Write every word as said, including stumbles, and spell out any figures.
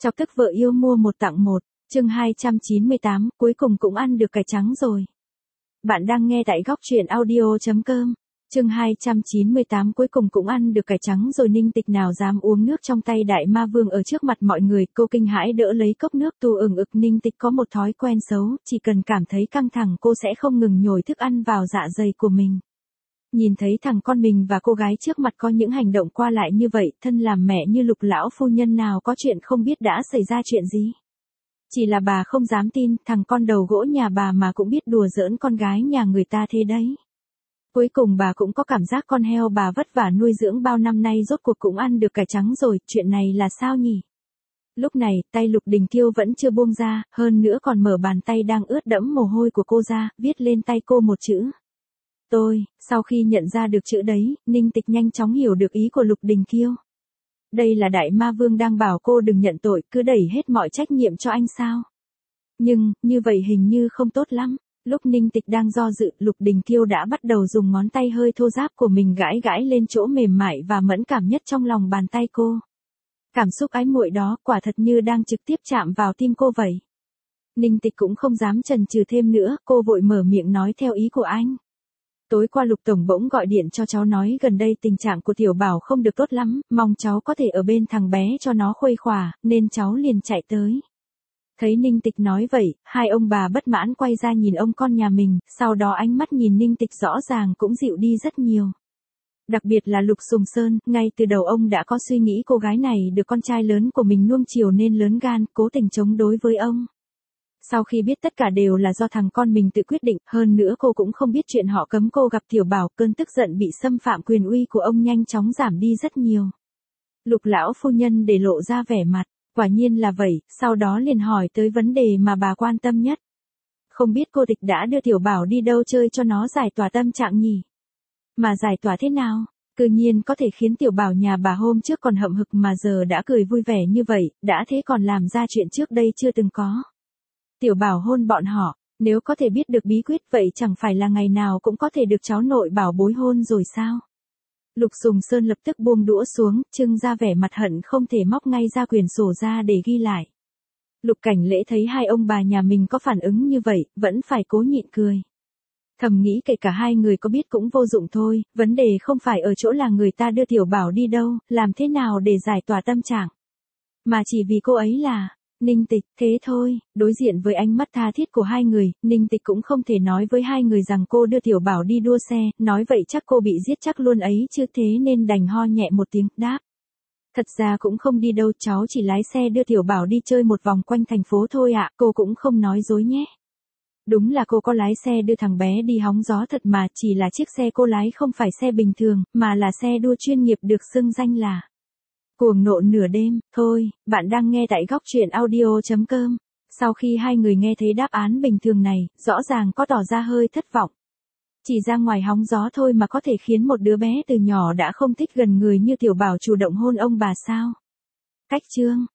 Chọc tức vợ yêu mua một tặng một, chương hai trăm chín mươi tám, cuối cùng cũng ăn được cải trắng rồi. Bạn đang nghe tại góc truyện audio.com, chương hai trăm chín mươi tám cuối cùng cũng ăn được cải trắng rồi. Ninh Tịch nào dám uống nước trong tay đại ma vương ở trước mặt mọi người, cô kinh hãi đỡ lấy cốc nước tu ừng ực. Ninh Tịch có một thói quen xấu, chỉ cần cảm thấy căng thẳng cô sẽ không ngừng nhồi thức ăn vào dạ dày của mình. Nhìn thấy thằng con mình và cô gái trước mặt có những hành động qua lại như vậy, thân làm mẹ như Lục lão phu nhân nào có chuyện không biết đã xảy ra chuyện gì. Chỉ là bà không dám tin, thằng con đầu gỗ nhà bà mà cũng biết đùa giỡn con gái nhà người ta thế đấy. Cuối cùng bà cũng có cảm giác con heo bà vất vả nuôi dưỡng bao năm nay rốt cuộc cũng ăn được cải trắng rồi, chuyện này là sao nhỉ? Lúc này, tay Lục Đình Kiêu vẫn chưa buông ra, hơn nữa còn mở bàn tay đang ướt đẫm mồ hôi của cô ra, viết lên tay cô một chữ. Tôi. Sau khi nhận ra được chữ đấy, Ninh Tịch nhanh chóng hiểu được ý của Lục Đình Kiêu. Đây là đại ma vương đang bảo cô đừng nhận tội, cứ đẩy hết mọi trách nhiệm cho anh sao? Nhưng, như vậy hình như không tốt lắm. Lúc Ninh Tịch đang do dự, Lục Đình Kiêu đã bắt đầu dùng ngón tay hơi thô ráp của mình gãi gãi lên chỗ mềm mại và mẫn cảm nhất trong lòng bàn tay cô. Cảm xúc ái muội đó quả thật như đang trực tiếp chạm vào tim cô vậy. Ninh Tịch cũng không dám chần chừ thêm nữa, cô vội mở miệng nói theo ý của anh. Tối qua Lục Tổng bỗng gọi điện cho cháu nói gần đây tình trạng của Tiểu Bảo không được tốt lắm, mong cháu có thể ở bên thằng bé cho nó khuây khỏa, nên cháu liền chạy tới. Thấy Ninh Tịch nói vậy, hai ông bà bất mãn quay ra nhìn ông con nhà mình, sau đó ánh mắt nhìn Ninh Tịch rõ ràng cũng dịu đi rất nhiều. Đặc biệt là Lục Sùng Sơn, ngay từ đầu ông đã có suy nghĩ cô gái này được con trai lớn của mình nuông chiều nên lớn gan, cố tình chống đối với ông. Sau khi biết tất cả đều là do thằng con mình tự quyết định, hơn nữa cô cũng không biết chuyện họ cấm cô gặp Tiểu Bảo, cơn tức giận bị xâm phạm quyền uy của ông nhanh chóng giảm đi rất nhiều. Lục lão phu nhân để lộ ra vẻ mặt, quả nhiên là vậy, sau đó liền hỏi tới vấn đề mà bà quan tâm nhất. Không biết cô Tịch đã đưa Tiểu Bảo đi đâu chơi cho nó giải tỏa tâm trạng nhỉ? Mà giải tỏa thế nào? Tự nhiên có thể khiến Tiểu Bảo nhà bà hôm trước còn hậm hực mà giờ đã cười vui vẻ như vậy, đã thế còn làm ra chuyện trước đây chưa từng có. Tiểu Bảo hôn bọn họ, nếu có thể biết được bí quyết vậy chẳng phải là ngày nào cũng có thể được cháu nội bảo bối hôn rồi sao? Lục Sùng Sơn lập tức buông đũa xuống, trưng ra vẻ mặt hận không thể móc ngay ra quyển sổ ra để ghi lại. Lục Cảnh Lễ thấy hai ông bà nhà mình có phản ứng như vậy, vẫn phải cố nhịn cười. Thầm nghĩ kể cả hai người có biết cũng vô dụng thôi, vấn đề không phải ở chỗ là người ta đưa Tiểu Bảo đi đâu, làm thế nào để giải tỏa tâm trạng. Mà chỉ vì cô ấy là... Ninh Tịch, thế thôi, đối diện với ánh mắt tha thiết của hai người, Ninh Tịch cũng không thể nói với hai người rằng cô đưa Tiểu Bảo đi đua xe, nói vậy chắc cô bị giết chắc luôn ấy chứ, thế nên đành ho nhẹ một tiếng, đáp. Thật ra cũng không đi đâu, cháu chỉ lái xe đưa Tiểu Bảo đi chơi một vòng quanh thành phố thôi ạ, cô cũng không nói dối nhé. Đúng là cô có lái xe đưa thằng bé đi hóng gió thật mà, chỉ là chiếc xe cô lái không phải xe bình thường, mà là xe đua chuyên nghiệp được xưng danh là Cuồng nộ nửa đêm. Thôi, bạn đang nghe tại góc truyện audio.com. Sau khi hai người nghe thấy đáp án bình thường này, rõ ràng có tỏ ra hơi thất vọng. Chỉ ra ngoài hóng gió thôi mà có thể khiến một đứa bé từ nhỏ đã không thích gần người như Tiểu Bảo chủ động hôn ông bà sao? Cách chương.